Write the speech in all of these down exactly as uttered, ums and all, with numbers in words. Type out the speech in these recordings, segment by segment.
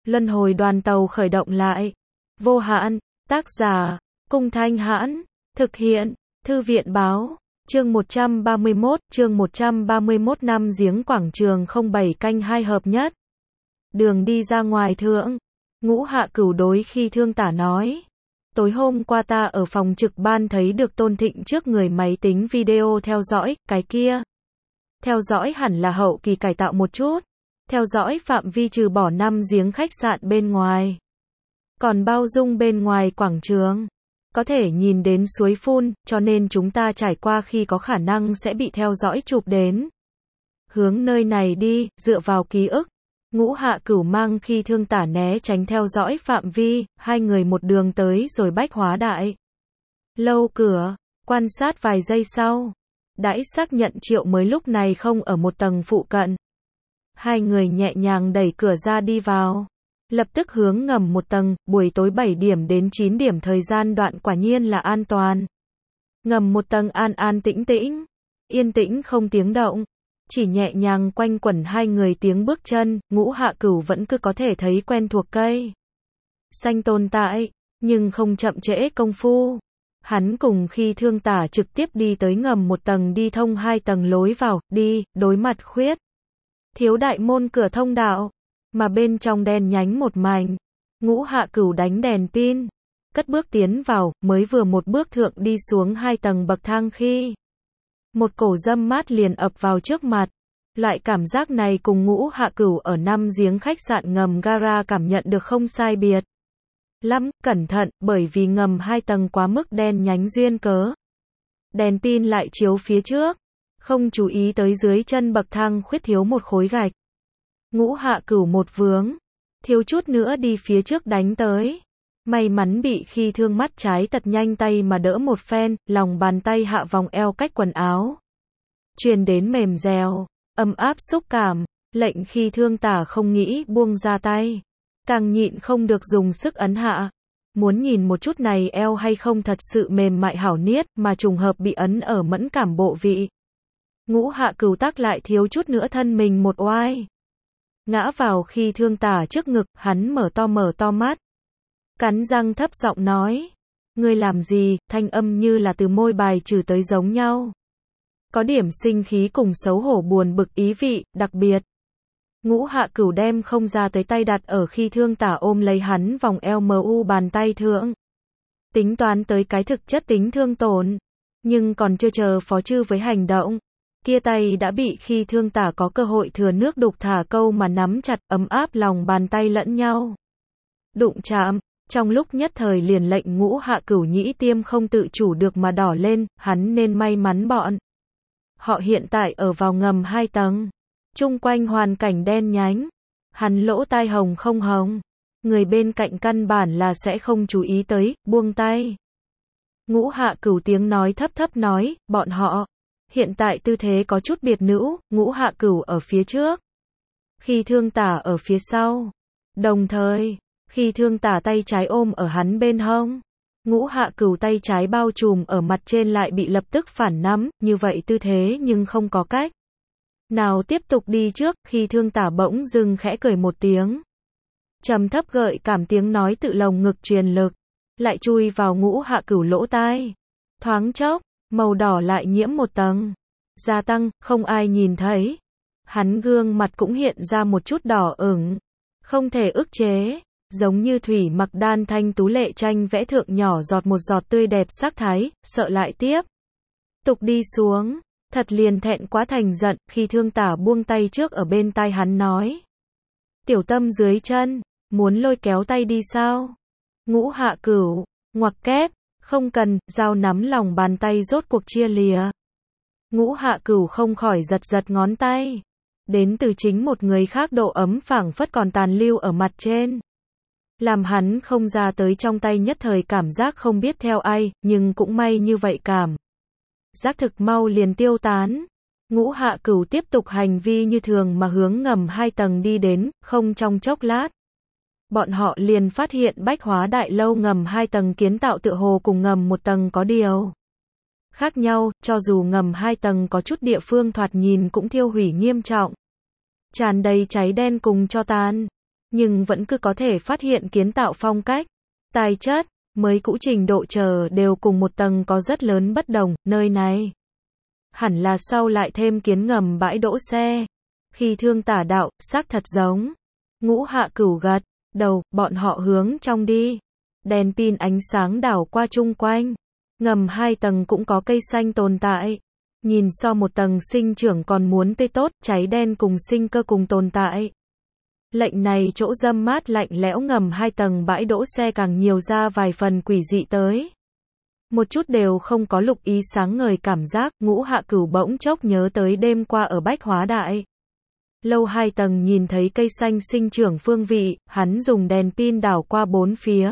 Luân hồi đoàn tàu khởi động lại. Vô hạn, tác giả, Cung Thanh Hãn, thực hiện, Thư viện Báo, chương một trăm ba mươi mốt, chương một trăm ba mươi mốt năm giếng quảng trường không bảy canh hai hợp nhất. Đường đi ra ngoài thượng, Ngũ Hạ Cửu đối Khi Thương Tả nói. Tối hôm qua ta ở phòng trực ban thấy được Tôn Thịnh trước người máy tính video theo dõi, cái kia. Theo dõi hẳn là hậu kỳ cải tạo một chút. Theo dõi phạm vi trừ bỏ năm giếng khách sạn bên ngoài. Còn bao dung bên ngoài quảng trường. Có thể nhìn đến suối phun, cho nên chúng ta trải qua khi có khả năng sẽ bị theo dõi chụp đến. Hướng nơi này đi, dựa vào ký ức. Ngũ Hạ Cửu mang Khi Thương Tả né tránh theo dõi phạm vi, hai người một đường tới rồi Bách Hóa Đại lâu cửa, quan sát vài giây sau. Đãi xác nhận Triệu mới lúc này không ở một tầng phụ cận. Hai người nhẹ nhàng đẩy cửa ra đi vào. Lập tức hướng ngầm một tầng, buổi tối bảy điểm đến chín điểm thời gian đoạn quả nhiên là an toàn. Ngầm một tầng an an tĩnh tĩnh, yên tĩnh không tiếng động. Chỉ nhẹ nhàng quanh quẩn hai người tiếng bước chân, Ngũ Hạ Cửu vẫn cứ có thể thấy quen thuộc cây xanh tồn tại, nhưng không chậm trễ công phu. Hắn cùng Khi Thương Tả trực tiếp đi tới ngầm một tầng đi thông hai tầng lối vào, đi, đối mặt khuyết. Thiếu đại môn cửa thông đạo, mà bên trong đen nhánh một mảnh. Ngũ Hạ Cửu đánh đèn pin, cất bước tiến vào, mới vừa một bước thượng đi xuống hai tầng bậc thang khi một cổ dâm mát liền ập vào trước mặt. Loại cảm giác này cùng Ngũ Hạ Cửu ở năm giếng khách sạn ngầm gara cảm nhận được không sai biệt lắm, cẩn thận, bởi vì ngầm hai tầng quá mức đen nhánh duyên cớ. Đèn pin lại chiếu phía trước, không chú ý tới dưới chân bậc thang khuyết thiếu một khối gạch. Ngũ Hạ Cửu một vướng, thiếu chút nữa đi phía trước đánh tới. May mắn bị Khi Thương mắt trái tật nhanh tay mà đỡ một phen, lòng bàn tay hạ vòng eo cách quần áo. Truyền đến mềm dẻo, ấm áp xúc cảm, lệnh Khi Thương Tả không nghĩ buông ra tay. Càng nhịn không được dùng sức ấn hạ. Muốn nhìn một chút này eo hay không thật sự mềm mại hảo niết, mà trùng hợp bị ấn ở mẫn cảm bộ vị. Ngũ Hạ Cửu tắc lại thiếu chút nữa thân mình một oai. Ngã vào Khi Thương Tả trước ngực, hắn mở to mở to mắt. Cắn răng thấp giọng nói. Ngươi làm gì, thanh âm như là từ môi bài trừ tới giống nhau. Có điểm sinh khí cùng xấu hổ buồn bực ý vị, đặc biệt. Ngũ Hạ Cửu đem không ra tới tay đặt ở Khi Thương Tả ôm lấy hắn vòng eo mu bàn tay thượng. Tính toán tới cái thực chất tính thương tổn. Nhưng còn chưa chờ phó chư với hành động. Kia tay đã bị Khi Thương Tả có cơ hội thừa nước đục thả câu mà nắm chặt, ấm áp lòng bàn tay lẫn nhau. Đụng chạm, trong lúc nhất thời liền lệnh Ngũ Hạ Cửu nhĩ tiêm không tự chủ được mà đỏ lên, hắn nên may mắn bọn. Họ hiện tại ở vào ngầm hai tầng. Chung quanh hoàn cảnh đen nhánh. Hắn lỗ tai hồng không hồng. Người bên cạnh căn bản là sẽ không chú ý tới, buông tay. Ngũ Hạ Cửu tiếng nói thấp thấp nói, bọn họ. Hiện tại tư thế có chút biệt nữ, Ngũ Hạ Cửu ở phía trước. Khi Thương Tả ở phía sau. Đồng thời, Khi Thương Tả tay trái ôm ở hắn bên hông. Ngũ Hạ Cửu tay trái bao trùm ở mặt trên lại bị lập tức phản nắm, như vậy tư thế nhưng không có cách nào tiếp tục đi trước. Khi Thương Tả bỗng dưng khẽ cười một tiếng. Trầm thấp gợi cảm tiếng nói tự lồng ngực truyền lực. Lại chui vào Ngũ Hạ Cửu lỗ tai. Thoáng chốc, màu đỏ lại nhiễm một tầng. Gia tăng, không ai nhìn thấy. Hắn gương mặt cũng hiện ra một chút đỏ ửng. Không thể ức chế. Giống như thủy mặc đan thanh tú lệ tranh vẽ thượng nhỏ giọt một giọt tươi đẹp sắc thái, sợ lại tiếp tục đi xuống. Thật liền thẹn quá thành giận, Khi Thương Tả buông tay trước ở bên tai hắn nói. Tiểu tâm dưới chân, muốn lôi kéo tay đi sao? Ngũ Hạ Cửu, ngoặc kép, không cần, dao nắm lòng bàn tay rốt cuộc chia lìa. Ngũ Hạ Cửu không khỏi giật giật ngón tay. Đến từ chính một người khác độ ấm phảng phất còn tàn lưu ở mặt trên. Làm hắn không ra tới trong tay nhất thời cảm giác không biết theo ai, nhưng cũng may như vậy cảm giác thực mau liền tiêu tán. Ngũ Hạ Cửu tiếp tục hành vi như thường mà hướng ngầm hai tầng đi đến, không trong chốc lát. Bọn họ liền phát hiện Bách Hóa Đại lâu ngầm hai tầng kiến tạo tựa hồ cùng ngầm một tầng có điều khác nhau, cho dù ngầm hai tầng có chút địa phương thoạt nhìn cũng thiêu hủy nghiêm trọng. Tràn đầy cháy đen cùng tro tàn. nhưng vẫn cứ có thể phát hiện kiến tạo phong cách, tài chất, mới cũ trình độ chờ đều cùng một tầng có rất lớn bất đồng, nơi này hẳn là sau lại thêm kiến ngầm bãi đỗ xe. Khi Thương tả đạo, xác thật giống. Ngũ Hạ Cửu gật đầu, bọn họ hướng trong đi. Đèn pin ánh sáng đảo qua chung quanh. Ngầm hai tầng cũng có cây xanh tồn tại. Nhìn so một tầng sinh trưởng còn muốn tươi tốt, cháy đen cùng sinh cơ cùng tồn tại. Lệnh này chỗ râm mát lạnh lẽo ngầm hai tầng bãi đỗ xe càng nhiều ra vài phần quỷ dị tới. Một chút đều không có lục ý sáng ngời cảm giác, Ngũ Hạ Cửu bỗng chốc nhớ tới đêm qua ở Bách Hóa Đại. Lâu hai tầng nhìn thấy cây xanh sinh trưởng phương vị, hắn dùng đèn pin đảo qua bốn phía.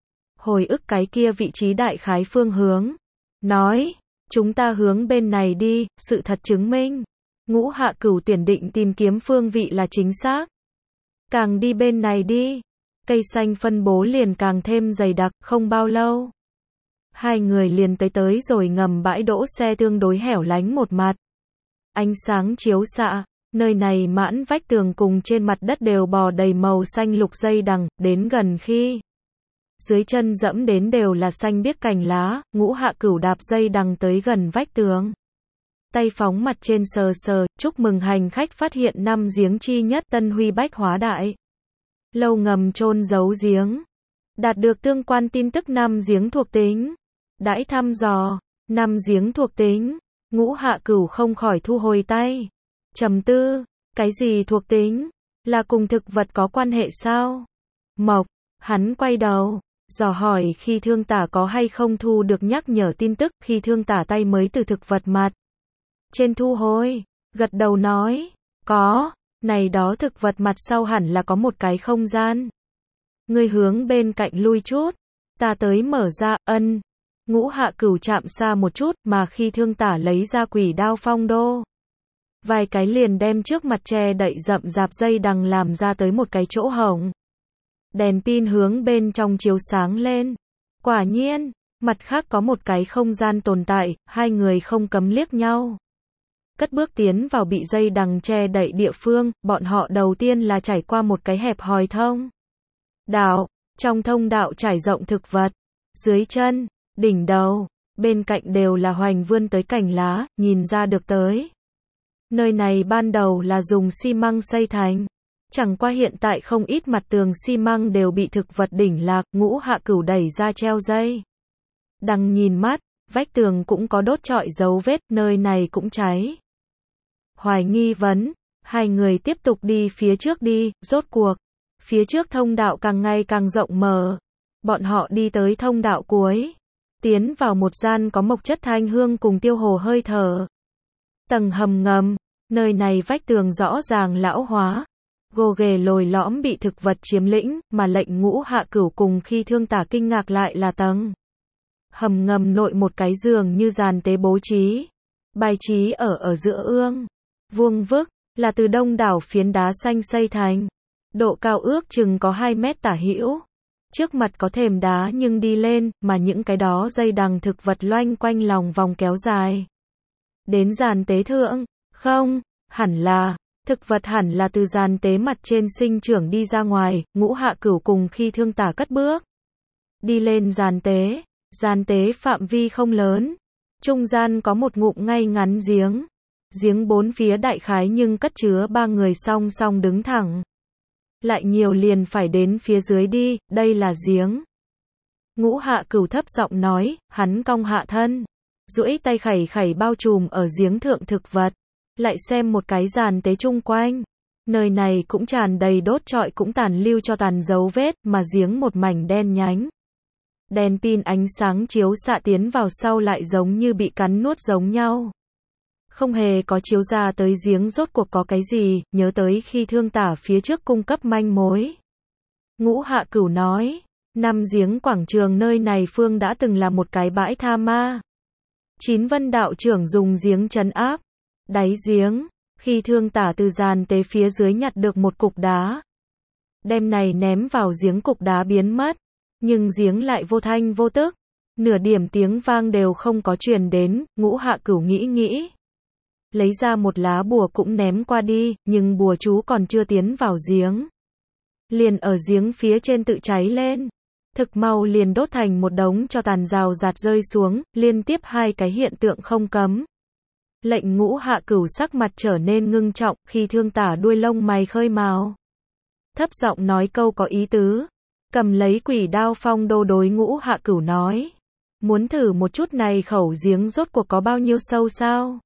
Hồi ức cái kia vị trí đại khái phương hướng. Nói, chúng ta hướng bên này đi, sự thật chứng minh. Ngũ Hạ Cửu tiền định tìm kiếm phương vị là chính xác. Càng đi bên này đi, cây xanh phân bố liền càng thêm dày đặc, không bao lâu. Hai người liền tới tới rồi ngầm bãi đỗ xe tương đối hẻo lánh một mặt. Ánh sáng chiếu xạ, nơi này mãn vách tường cùng trên mặt đất đều bò đầy màu xanh lục dây đằng, đến gần khi dưới chân dẫm đến đều là xanh biếc cành lá, Ngũ Hạ Cửu đạp dây đằng tới gần vách tường. Tay phóng mặt trên sờ sờ, chúc mừng hành khách phát hiện năm giếng chi nhất Tân Huy Bách Hóa Đại. Lâu ngầm chôn giấu giếng. Đạt được tương quan tin tức năm giếng thuộc tính. Đãi thăm dò, năm giếng thuộc tính. Ngũ Hạ Cửu không khỏi thu hồi tay. Trầm tư, cái gì thuộc tính? Là cùng thực vật có quan hệ sao? Mộc, hắn quay đầu, dò hỏi khi Thương tả có hay không thu được nhắc nhở tin tức, khi Thương tả tay mới từ thực vật mặt trên thu hồi, gật đầu nói, có, này đó thực vật mặt sau hẳn là có một cái không gian. Ngươi hướng bên cạnh lui chút, ta tới mở ra, ân. Ngũ Hạ Cửu chạm xa một chút, mà khi Thương tả lấy ra quỷ đao phong đô. Vài cái liền đem trước mặt che đậy rậm rạp dây đằng làm ra tới một cái chỗ hổng. Đèn pin hướng bên trong chiếu sáng lên. Quả nhiên, mặt khác có một cái không gian tồn tại, hai người không cấm liếc nhau. Cất bước tiến vào bị dây đằng che đậy địa phương, bọn họ đầu tiên là trải qua một cái hẹp hòi thông đạo, trong thông đạo trải rộng thực vật, dưới chân, đỉnh đầu, bên cạnh đều là hoành vươn tới cành lá, nhìn ra được tới. Nơi này ban đầu là dùng xi măng xây thành, chẳng qua hiện tại không ít mặt tường xi măng đều bị thực vật đỉnh lạc, Ngũ Hạ Cửu đẩy ra treo dây. Đằng nhìn mắt, vách tường cũng có đốt trọi dấu vết, nơi này cũng cháy. Hoài nghi vấn, hai người tiếp tục đi phía trước đi, rốt cuộc. Phía trước thông đạo càng ngày càng rộng mở. Bọn họ đi tới thông đạo cuối. Tiến vào một gian có mộc chất thanh hương cùng tiêu hồ hơi thở. Tầng hầm ngầm, nơi này vách tường rõ ràng lão hóa. Gồ ghề lồi lõm bị thực vật chiếm lĩnh, mà lệnh Ngũ Hạ Cửu cùng khi Thương tả kinh ngạc lại là tầng hầm ngầm nội một cái giường như giàn tế bố trí. Bài trí ở ở giữa ương. Vuông vức, là từ đông đảo phiến đá xanh xây thành. Độ cao ước chừng có hai mét tả hữu. Trước mặt có thềm đá nhưng đi lên, mà những cái đó dây đằng thực vật loanh quanh lòng vòng kéo dài. Đến giàn tế thượng, không, hẳn là, thực vật hẳn là từ giàn tế mặt trên sinh trưởng đi ra ngoài, Ngũ Hạ Cửu cùng khi Thương tả cất bước. Đi lên giàn tế, giàn tế phạm vi không lớn. Trung gian có một ngụm ngay ngắn giếng. Giếng bốn phía đại khái nhưng cất chứa ba người song song đứng thẳng. Lại nhiều liền phải đến phía dưới đi, đây là giếng. Ngũ Hạ Cửu thấp giọng nói, hắn cong hạ thân. Duỗi tay khẩy khẩy bao trùm ở giếng thượng thực vật. Lại xem một cái giàn tế chung quanh. Nơi này cũng tràn đầy đốt trọi cũng tàn lưu cho tàn dấu vết, mà giếng một mảnh đen nhánh. Đèn pin ánh sáng chiếu xạ tiến vào sau lại giống như bị cắn nuốt giống nhau. Không hề có chiếu ra tới giếng rốt cuộc có cái gì, nhớ tới khi Thương tả phía trước cung cấp manh mối. Ngũ Hạ Cửu nói, năm giếng quảng trường nơi này phương đã từng là một cái bãi tha ma. Chín Vân đạo trưởng dùng giếng trấn áp. Đáy giếng, khi Thương tả từ giàn tế phía dưới nhặt được một cục đá. Đem này ném vào giếng, cục đá biến mất. Nhưng giếng lại vô thanh vô tức. Nửa điểm tiếng vang đều không có truyền đến, Ngũ Hạ Cửu nghĩ nghĩ. Lấy ra một lá bùa cũng ném qua đi, nhưng bùa chú còn chưa tiến vào giếng. liền ở giếng phía trên tự cháy lên. Thực mau liền đốt thành một đống cho tàn rào rạt rơi xuống, liên tiếp hai cái hiện tượng không cấm. Lệnh Ngũ Hạ Cửu sắc mặt trở nên ngưng trọng, khi Thương Tả đuôi lông mày khơi mào. Thấp giọng nói câu có ý tứ. Cầm lấy quỷ đao Phong Đô đối Ngũ Hạ Cửu nói. Muốn thử một chút này khẩu giếng rốt cuộc có bao nhiêu sâu sao?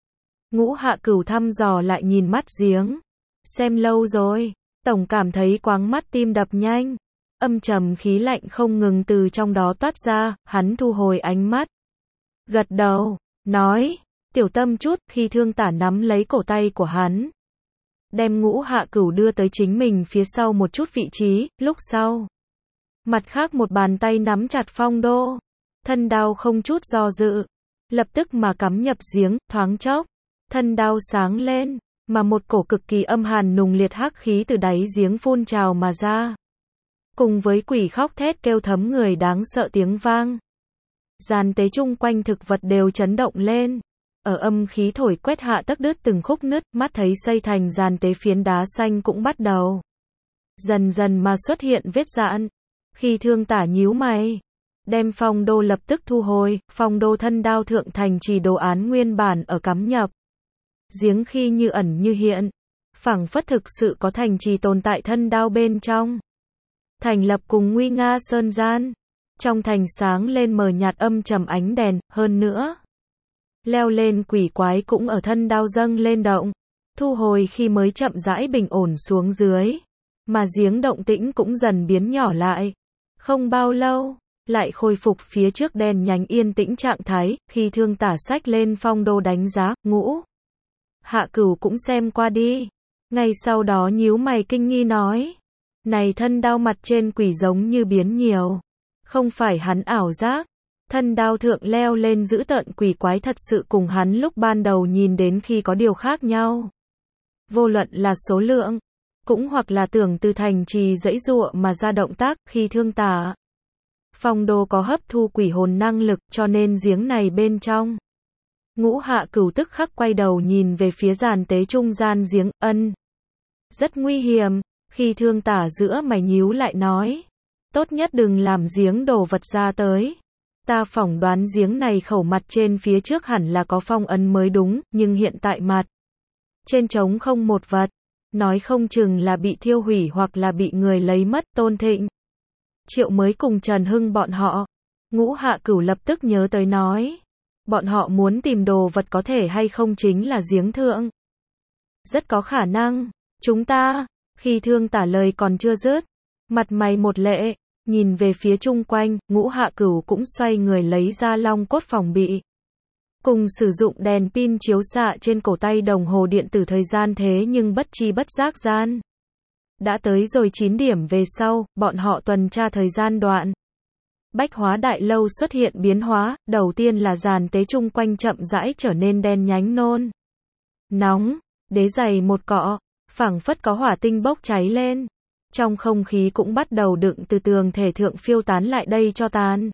Ngũ Hạ Cửu thăm dò lại nhìn mắt giếng. Xem lâu rồi, tổng cảm thấy quáng mắt tim đập nhanh. Âm trầm khí lạnh không ngừng từ trong đó toát ra, hắn thu hồi ánh mắt. Gật đầu, nói, tiểu tâm chút, khi Thương Tả nắm lấy cổ tay của hắn. Đem Ngũ Hạ Cửu đưa tới chính mình phía sau một chút vị trí, lúc sau. Mặt khác một bàn tay nắm chặt Phong Đô. Thân đao không chút do dự. Lập tức mà cắm nhập giếng, thoáng chốc. Thân đao sáng lên, mà một cổ cực kỳ âm hàn nùng liệt hắc khí từ đáy giếng phun trào mà ra. Cùng với quỷ khóc thét kêu thấm người đáng sợ tiếng vang. Giàn tế chung quanh thực vật đều chấn động lên. Ở âm khí thổi quét hạ tấc đứt từng khúc nứt, mắt thấy xây thành giàn tế phiến đá xanh cũng bắt đầu. Dần dần mà xuất hiện vết dạn. Khi Thương Tả nhíu mày, đem Phong Đô lập tức thu hồi, Phong Đô thân đao thượng thành trì đồ án nguyên bản ở cắm nhập. Giếng khi như ẩn như hiện, phảng phất thực sự có thành trì tồn tại thân đao bên trong. Thành lập cùng nguy nga sơn gian, trong thành sáng lên mờ nhạt âm trầm ánh đèn, hơn nữa. Leo lên quỷ quái cũng ở thân đao dâng lên động, thu hồi khi mới chậm rãi bình ổn xuống dưới, mà giếng động tĩnh cũng dần biến nhỏ lại. Không bao lâu, lại khôi phục phía trước đèn nhánh yên tĩnh trạng thái, khi Thương Tả xách lên Phong Đô đánh giá, Ngũ Hạ Cửu cũng xem qua đi. Ngay sau đó nhíu mày kinh nghi nói, này thân đao mặt trên quỷ giống như biến nhiều, không phải hắn ảo giác. Thân đao thượng leo lên giữ tợn quỷ quái thật sự cùng hắn lúc ban đầu nhìn đến khi có điều khác nhau. Vô luận là số lượng, cũng hoặc là tưởng từ thành trì dãy dụa mà ra động tác, khi Thương Tả. Phong Đô có hấp thu quỷ hồn năng lực, cho nên giếng này bên trong. Ngũ Hạ Cửu tức khắc quay đầu nhìn về phía giàn tế trung gian giếng, ân. Rất nguy hiểm, khi Thương Tả giữa mày nhíu lại nói. Tốt nhất đừng làm giếng đổ vật ra tới. Ta phỏng đoán giếng này khẩu mặt trên phía trước hẳn là có phong ấn mới đúng, nhưng hiện tại mặt trên trống không một vật. Nói không chừng là bị thiêu hủy hoặc là bị người lấy mất. Tôn Thịnh, Triệu mới cùng Trần Hưng bọn họ. Ngũ Hạ Cửu lập tức nhớ tới nói. Bọn họ muốn tìm đồ vật có thể hay không chính là giếng thượng. Rất có khả năng. Chúng ta, khi Thương Tả lời còn chưa dứt, mặt mày một lệ, nhìn về phía chung quanh, Ngũ Hạ Cửu cũng xoay người lấy ra long cốt phòng bị. Cùng sử dụng đèn pin chiếu xạ trên cổ tay đồng hồ điện tử thời gian thế nhưng bất chi bất giác gian. Đã tới rồi chín điểm về sau, bọn họ tuần tra thời gian đoạn. Bách Hóa Đại Lâu xuất hiện biến hóa, đầu tiên là giàn tế chung quanh chậm rãi trở nên đen nhánh nôn. Nóng, đế dày một cọ, phảng phất có hỏa tinh bốc cháy lên. Trong không khí cũng bắt đầu đựng từ tường thể thượng phiêu tán lại đây cho tàn.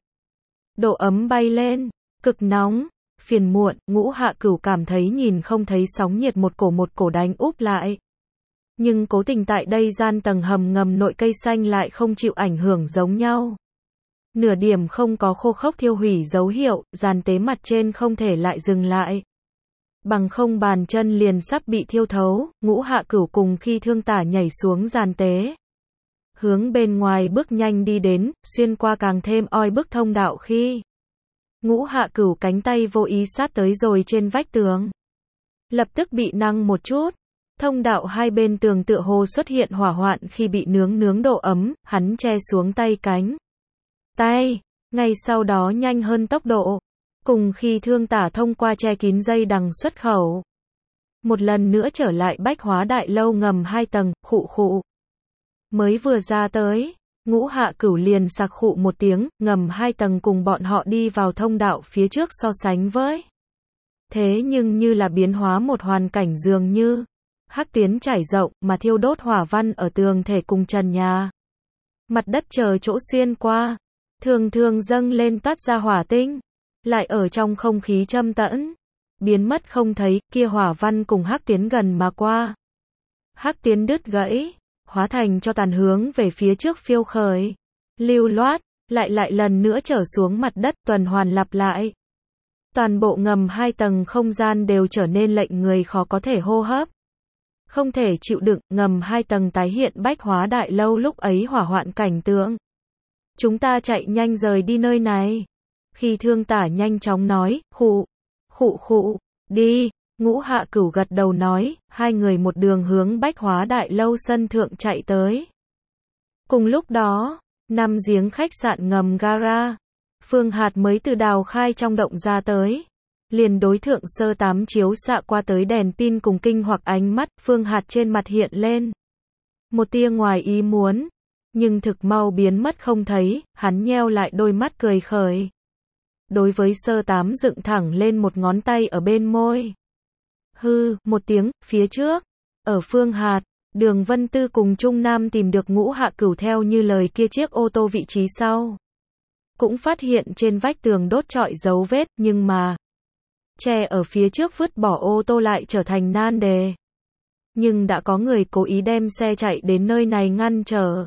Độ ấm bay lên, cực nóng, phiền muộn, Ngũ Hạ Cửu cảm thấy nhìn không thấy sóng nhiệt một cổ một cổ đánh úp lại. Nhưng cố tình tại đây gian tầng hầm ngầm nội cây xanh lại không chịu ảnh hưởng giống nhau. Nửa điểm không có khô khốc thiêu hủy dấu hiệu, giàn tế mặt trên không thể lại dừng lại. Bằng không bàn chân liền sắp bị thiêu thấu, Ngũ Hạ Cửu cùng khi Thương Tả nhảy xuống giàn tế. Hướng bên ngoài bước nhanh đi đến, xuyên qua càng thêm oi bức thông đạo khi. Ngũ Hạ Cửu cánh tay vô ý sát tới rồi trên vách tường. Lập tức bị năng một chút. Thông đạo hai bên tường tựa hồ xuất hiện hỏa hoạn khi bị nướng nướng độ ấm, hắn che xuống tay cánh. Tay, ngay sau đó nhanh hơn tốc độ. Cùng khi Thương Tả thông qua che kín dây đằng xuất khẩu. Một lần nữa trở lại Bách Hóa Đại Lâu ngầm hai tầng, khụ khụ. Mới vừa ra tới, Ngũ Hạ Cửu liền sặc khụ một tiếng, ngầm hai tầng cùng bọn họ đi vào thông đạo phía trước so sánh với. Thế nhưng như là biến hóa một hoàn cảnh dường như. Hắc tuyến trải rộng mà thiêu đốt hỏa văn ở tường thể cùng trần nhà. Mặt đất chờ chỗ xuyên qua. Thường thường dâng lên toát ra hỏa tinh. Lại ở trong không khí châm tẫn. Biến mất không thấy, kia hỏa văn cùng hắc tuyến gần mà qua. Hắc tuyến đứt gãy. hóa thành cho tàn hướng về phía trước phiêu khởi. Lưu loát, lại lại lần nữa trở xuống mặt đất, tuần hoàn lặp lại. Toàn bộ ngầm hai tầng không gian đều trở nên lệnh người khó có thể hô hấp. Không thể chịu đựng, ngầm hai tầng tái hiện bách hóa đại lâu lúc ấy hỏa hoạn cảnh tượng. Chúng ta chạy nhanh rời đi nơi này. Khi Thương Tả nhanh chóng nói, khụ, khụ khụ, đi, Ngũ Hạ Cửu gật đầu nói, hai người một đường hướng bách hóa đại lâu sân thượng chạy tới. Cùng lúc đó, năm giếng khách sạn ngầm gara, Phương Hạt mới từ đào khai trong động ra tới. Liền đối thượng sơ tám chiếu xạ qua tới đèn pin cùng kinh hoặc ánh mắt, Phương Hạt trên mặt hiện lên một tia ngoài ý muốn, nhưng thực mau biến mất không thấy, hắn nheo lại đôi mắt cười khởi. Đối với sơ tám dựng thẳng lên một ngón tay ở bên môi. Hư, một tiếng, phía trước, ở Phương Hạt, Đường Vân Tư cùng Trung Nam tìm được Ngũ Hạ Cửu theo như lời kia chiếc ô tô vị trí sau. Cũng phát hiện trên vách tường đốt trọi dấu vết, nhưng mà che ở phía trước vứt bỏ ô tô lại trở thành nan đề. Nhưng đã có người cố ý đem xe chạy đến nơi này ngăn trở.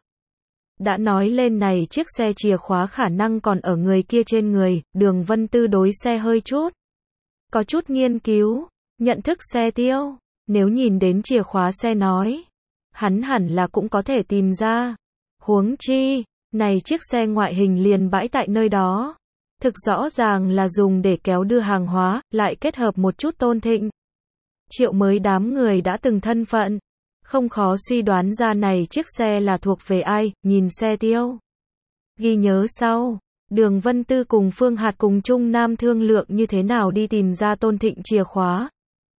Đã nói lên này chiếc xe chìa khóa khả năng còn ở người kia trên người, Đường Vân Tư đối xe hơi chút. Có chút nghiên cứu, nhận thức xe tiêu, nếu nhìn đến chìa khóa xe nói, hắn hẳn là cũng có thể tìm ra. Huống chi, này chiếc xe ngoại hình liền bãi tại nơi đó. Thực rõ ràng là dùng để kéo đưa hàng hóa, lại kết hợp một chút Tôn Thịnh. Triệu mới đám người đã từng thân phận. Không khó suy đoán ra này chiếc xe là thuộc về ai, nhìn xe tiêu. Ghi nhớ sau, Đường Vân Tư cùng Phương Hạt cùng Trung Nam thương lượng như thế nào đi tìm ra Tôn Thịnh chìa khóa.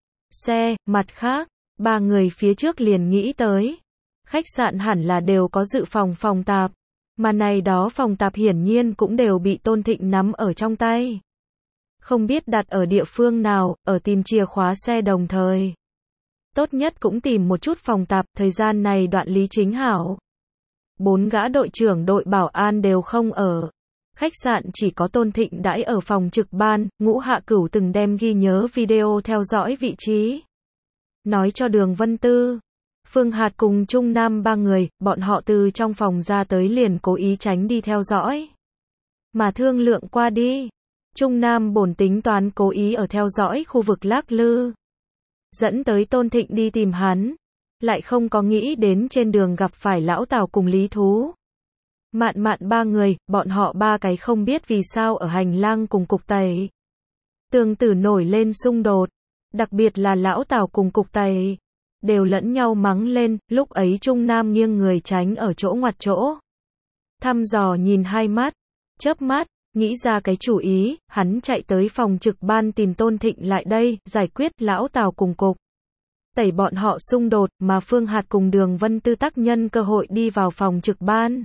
Xe, mặt khác, ba người phía trước liền nghĩ tới. Khách sạn hẳn là đều có dự phòng phòng tạp. Mà này đó phòng tạp hiển nhiên cũng đều bị Tôn Thịnh nắm ở trong tay. Không biết đặt ở địa phương nào, ở tìm chìa khóa xe đồng thời. Tốt nhất cũng tìm một chút phòng tạp, thời gian này đoạn lý chính hảo. Bốn gã đội trưởng đội bảo an đều không ở. Khách sạn chỉ có Tôn Thịnh đãi ở phòng trực ban, Ngũ Hạ Cửu từng đem ghi nhớ video theo dõi vị trí. Nói cho Đường Vân Tư. Phương Hạt cùng Trung Nam ba người, bọn họ từ trong phòng ra tới liền cố ý tránh đi theo dõi. Mà thương lượng qua đi. Trung Nam bổn tính toán cố ý ở theo dõi khu vực lắc lư. Dẫn tới Tôn Thịnh đi tìm hắn. Lại không có nghĩ đến trên đường gặp phải Lão Tào cùng Lý Thú. Mạn mạn ba người, bọn họ ba cái không biết vì sao ở hành lang cùng Cục Tẩy. Tường Tử nổi lên xung đột. Đặc biệt là Lão Tào cùng Cục Tẩy. Đều lẫn nhau mắng lên, lúc ấy Trung Nam nghiêng người tránh ở chỗ ngoặt chỗ. Thăm dò nhìn hai mắt, chớp mắt, nghĩ ra cái chủ ý, hắn chạy tới phòng trực ban tìm Tôn Thịnh lại đây, giải quyết Lão Tào cùng Cục Tẩy bọn họ xung đột, mà Phương Hạt cùng Đường Vân Tư tác nhân cơ hội đi vào phòng trực ban.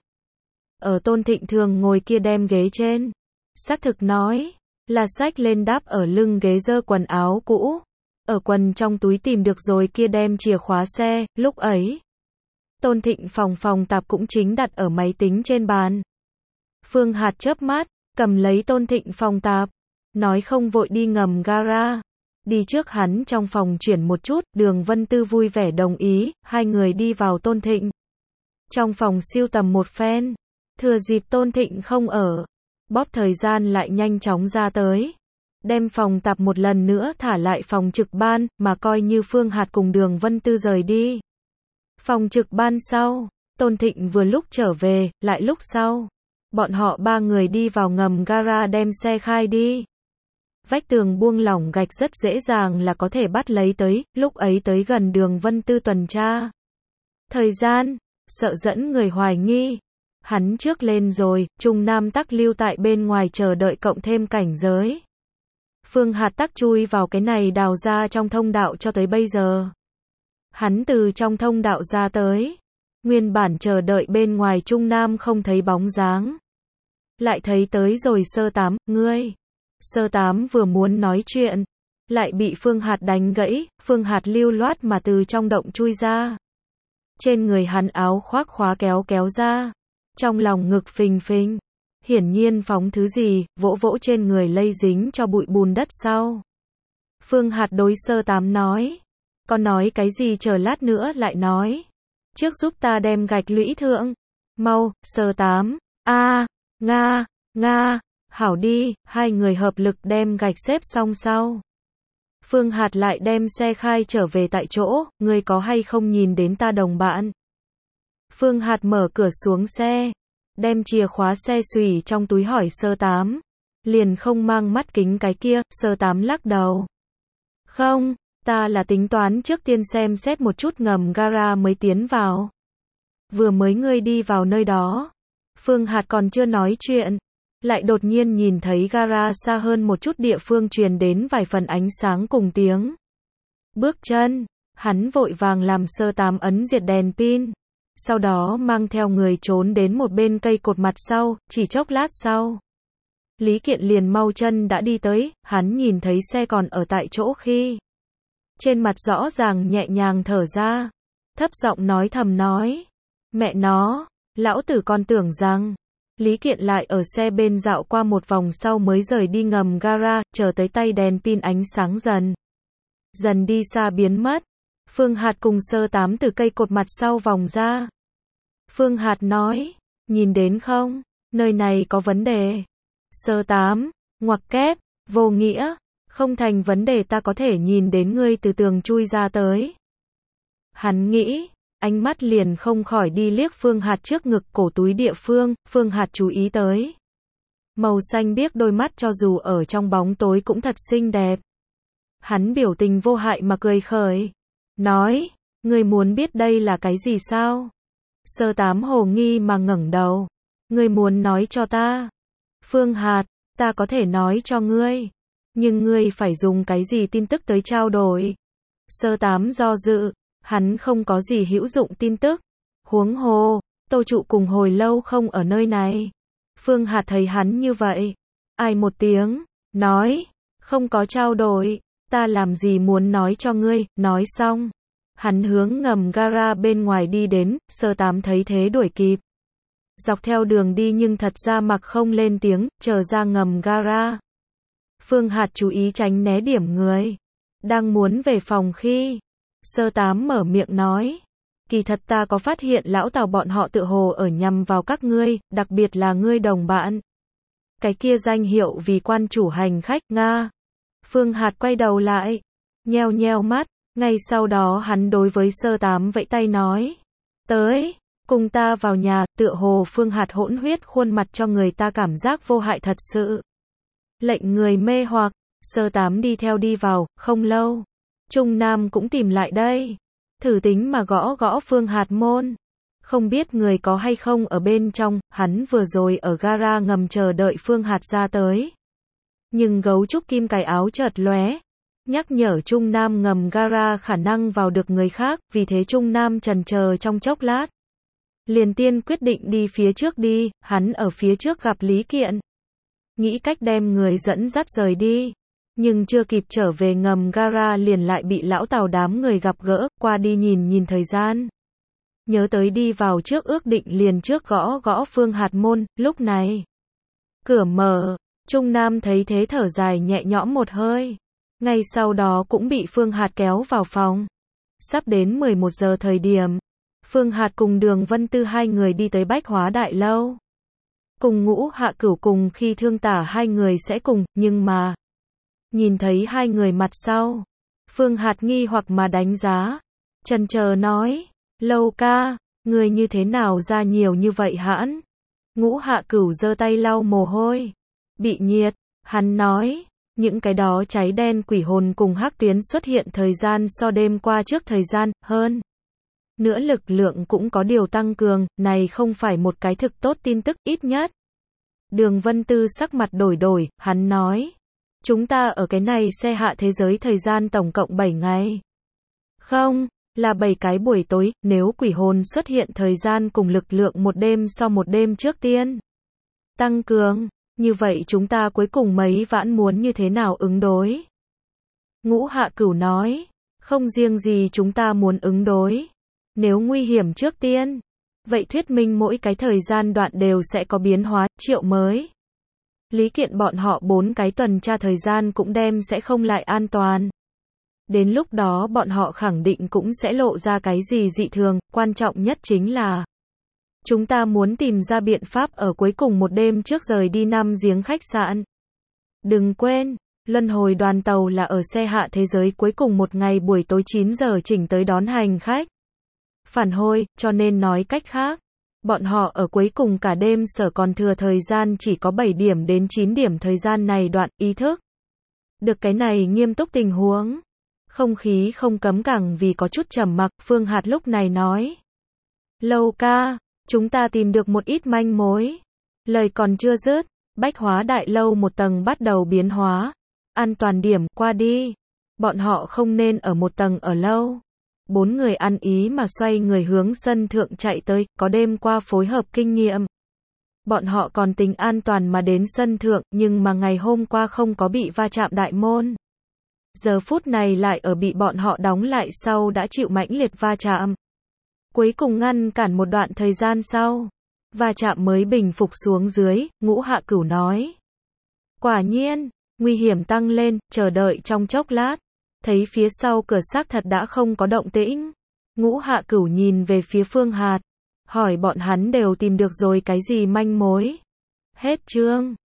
Ở Tôn Thịnh thường ngồi kia đem ghế trên. Xác thực nói, là xách lên đáp ở lưng ghế giơ quần áo cũ. Ở quần trong túi tìm được rồi kia đem chìa khóa xe, lúc ấy. Tôn Thịnh phòng phòng tạp cũng chính đặt ở máy tính trên bàn. Phương Hạt chớp mắt, cầm lấy Tôn Thịnh phòng tạp. Nói không vội đi ngầm gara. Đi trước hắn trong phòng chuyển một chút, Đường Vân Tư vui vẻ đồng ý, hai người đi vào Tôn Thịnh. Trong phòng siêu tầm một phen. Thừa dịp Tôn Thịnh không ở. Bóp thời gian lại nhanh chóng ra tới. Đem phòng tạp một lần nữa thả lại phòng trực ban, mà coi như Phương Hạt cùng Đường Vân Tư rời đi. Phòng trực ban sau, Tôn Thịnh vừa lúc trở về, lại lúc sau. Bọn họ ba người đi vào ngầm gara đem xe khai đi. Vách tường buông lỏng gạch rất dễ dàng là có thể bắt lấy tới, lúc ấy tới gần Đường Vân Tư tuần tra. Thời gian, sợ dẫn người hoài nghi. Hắn trước lên rồi, Trung Nam tắc lưu tại bên ngoài chờ đợi cộng thêm cảnh giới. Phương Hạt tắc chui vào cái này đào ra trong thông đạo cho tới bây giờ. Hắn từ trong thông đạo ra tới. Nguyên bản chờ đợi bên ngoài Trung Nam không thấy bóng dáng. Lại thấy tới rồi sơ tám, ngươi. Sơ tám vừa muốn nói chuyện. Lại bị Phương Hạt đánh gãy, Phương Hạt lưu loát mà từ trong động chui ra. Trên người hắn áo khoác khóa kéo kéo ra. Trong lòng ngực phình phình. Hiển nhiên phóng thứ gì, vỗ vỗ trên người lây dính cho bụi bùn đất sau. Phương Hạt đối sơ tám nói. Con nói cái gì chờ lát nữa lại nói. trước giúp ta đem gạch lũy thượng. Mau, sơ tám. A, Nga, Nga, hảo đi, hai người hợp lực đem gạch xếp xong sau. Phương Hạt lại đem xe khai trở về tại chỗ, ngươi có hay không nhìn đến ta đồng bạn? Phương Hạt mở cửa xuống xe, đem chìa khóa xe xùy trong túi hỏi sơ tám. Liền không mang mắt kính cái kia, sơ tám lắc đầu. Không, ta là tính toán trước tiên xem xét một chút ngầm gara mới tiến vào. Vừa mới ngươi đi vào nơi đó. Phương Hạt còn chưa nói chuyện, lại đột nhiên nhìn thấy gara xa hơn một chút địa phương truyền đến vài phần ánh sáng cùng tiếng bước chân. Hắn vội vàng làm sơ tám ấn diệt đèn pin, sau đó mang theo người trốn đến một bên cây cột mặt sau. Chỉ chốc lát sau, Lý Kiện liền mau chân đã đi tới. Hắn nhìn thấy xe còn ở tại chỗ khi, trên mặt rõ ràng nhẹ nhàng thở ra, thấp giọng nói thầm nói, mẹ nó, lão tử còn tưởng rằng. Lý Kiện lại ở xe bên dạo qua một vòng sau mới rời đi ngầm gara, chờ tới tay đèn pin ánh sáng dần dần đi xa biến mất. Phương Hạt cùng sơ tám từ cây cột mặt sau vòng ra. Phương Hạt nói, nhìn đến không, nơi này có vấn đề. Sơ tám, ngoặc kép, vô nghĩa, không thành vấn đề, ta có thể nhìn đến ngươi từ tường chui ra tới. Hắn nghĩ, ánh mắt liền không khỏi đi liếc Phương Hạt trước ngực cổ túi địa phương. Phương Hạt chú ý tới màu xanh biếc đôi mắt, cho dù ở trong bóng tối cũng thật xinh đẹp. Hắn biểu tình vô hại mà cười khởi, nói, ngươi muốn biết đây là cái gì sao? Sơ tám hồ nghi mà ngẩng đầu, ngươi muốn nói cho ta? Phương Hạt, ta có thể nói cho ngươi, nhưng ngươi phải dùng cái gì tin tức tới trao đổi? Sơ tám do dự, hắn không có gì hữu dụng tin tức. Huống hồ, Tô Trụ cùng hồi lâu không ở nơi này. Phương Hạt thấy hắn như vậy, ai một tiếng, nói, không có trao đổi, ta làm gì muốn nói cho ngươi. Nói xong, hắn hướng ngầm gara bên ngoài đi đến. Sơ tám thấy thế đuổi kịp, dọc theo đường đi nhưng thật ra mặc không lên tiếng, chờ ra ngầm gara. Phương Hạt chú ý tránh né điểm người đang muốn về phòng khi sơ tám mở miệng nói, kỳ thật ta có phát hiện lão Tào bọn họ tự hồ ở nhằm vào các ngươi, đặc biệt là ngươi đồng bạn. Cái kia danh hiệu vì quan chủ hành khách Nga. Phương Hạt quay đầu lại, nheo nheo mắt, ngay sau đó hắn đối với sơ tám vẫy tay nói, tới, cùng ta vào nhà. Tựa hồ Phương Hạt hỗn huyết khuôn mặt cho người ta cảm giác vô hại thật sự, lệnh người mê hoặc. Sơ tám đi theo đi vào, không lâu, Trung Nam cũng tìm lại đây, thử tính mà gõ gõ Phương Hạt môn, không biết người có hay không ở bên trong. Hắn vừa rồi ở gara ngầm chờ đợi Phương Hạt ra tới, nhưng gấu trúc kim cài áo chợt lóe, nhắc nhở Trung Nam ngầm gara khả năng vào được người khác, vì thế Trung Nam chần chờ trong chốc lát, liền tiên quyết định đi phía trước đi. Hắn ở phía trước gặp Lý Kiện, nghĩ cách đem người dẫn dắt rời đi, nhưng chưa kịp trở về ngầm gara liền lại bị lão Tào đám người gặp gỡ. Qua đi nhìn nhìn thời gian, nhớ tới đi vào trước ước định, liền trước gõ gõ Phương Hạt môn. Lúc này cửa mở, Trung Nam thấy thế thở dài nhẹ nhõm một hơi, ngay sau đó cũng bị Phương Hạt kéo vào phòng. Sắp đến mười một giờ thời điểm, Phương Hạt cùng Đường Vân Tư hai người đi tới Bách Hóa Đại Lâu. Cùng Ngũ Hạ Cửu cùng Khi Thương Tả hai người sẽ cùng, nhưng mà nhìn thấy hai người mặt sau, Phương Hạt nghi hoặc mà đánh giá, chần chờ nói, Lâu ca, người như thế nào ra nhiều như vậy hãn? Ngũ Hạ Cửu giơ tay lau mồ hôi, bị nhiệt. Hắn nói, những cái đó cháy đen quỷ hồn cùng hắc tuyến xuất hiện thời gian so đêm qua trước thời gian hơn nữa lực lượng cũng có điều tăng cường, này không phải một cái thực tốt tin tức, ít nhất. Đường Vân Tư sắc mặt đổi đổi, hắn nói, chúng ta ở cái này xe hạ thế giới thời gian tổng cộng bảy ngày. Không, là bảy cái buổi tối, nếu quỷ hồn xuất hiện thời gian cùng lực lượng một đêm so một đêm trước tiên tăng cường, như vậy chúng ta cuối cùng mấy vãn muốn như thế nào ứng đối? Ngũ Hạ Cửu nói, không riêng gì chúng ta muốn ứng đối, nếu nguy hiểm trước tiên, vậy thuyết minh mỗi cái thời gian đoạn đều sẽ có biến hóa, triệu mới. Lý Kiện bọn họ bốn cái tuần tra thời gian cũng đem sẽ không lại an toàn. Đến lúc đó bọn họ khẳng định cũng sẽ lộ ra cái gì dị thường, quan trọng nhất chính là chúng ta muốn tìm ra biện pháp ở cuối cùng một đêm trước rời đi năm giếng khách sạn. Đừng quên, luân hồi đoàn tàu là ở xe hạ thế giới cuối cùng một ngày buổi tối chín giờ chỉnh tới đón hành khách phản hồi, cho nên nói cách khác, bọn họ ở cuối cùng cả đêm sở còn thừa thời gian chỉ có bảy điểm đến chín điểm thời gian này đoạn, ý thức được cái này nghiêm túc tình huống. Không khí không cấm cẳng vì có chút trầm mặc, Phương Hạt lúc này nói. Lâu ca, chúng ta tìm được một ít manh mối. Lời còn chưa dứt, bách hóa đại lâu một tầng bắt đầu biến hóa. An toàn điểm qua đi. Bọn họ không nên ở một tầng ở lâu. Bốn người ăn ý mà xoay người hướng sân thượng chạy tới, có đêm qua phối hợp kinh nghiệm. Bọn họ còn tính an toàn mà đến sân thượng, nhưng mà ngày hôm qua không có bị va chạm đại môn. Giờ phút này lại ở bị bọn họ đóng lại sau đã chịu mãnh liệt va chạm. Cuối cùng ngăn cản một đoạn thời gian sau, va chạm mới bình phục xuống dưới, Ngũ Hạ Cửu nói. Quả nhiên, nguy hiểm tăng lên, chờ đợi trong chốc lát. Thấy phía sau cửa xác thật đã không có động tĩnh. Ngũ Hạ Cửu nhìn về phía Phương Hạt, hỏi bọn hắn đều tìm được rồi cái gì manh mối. Hết chương.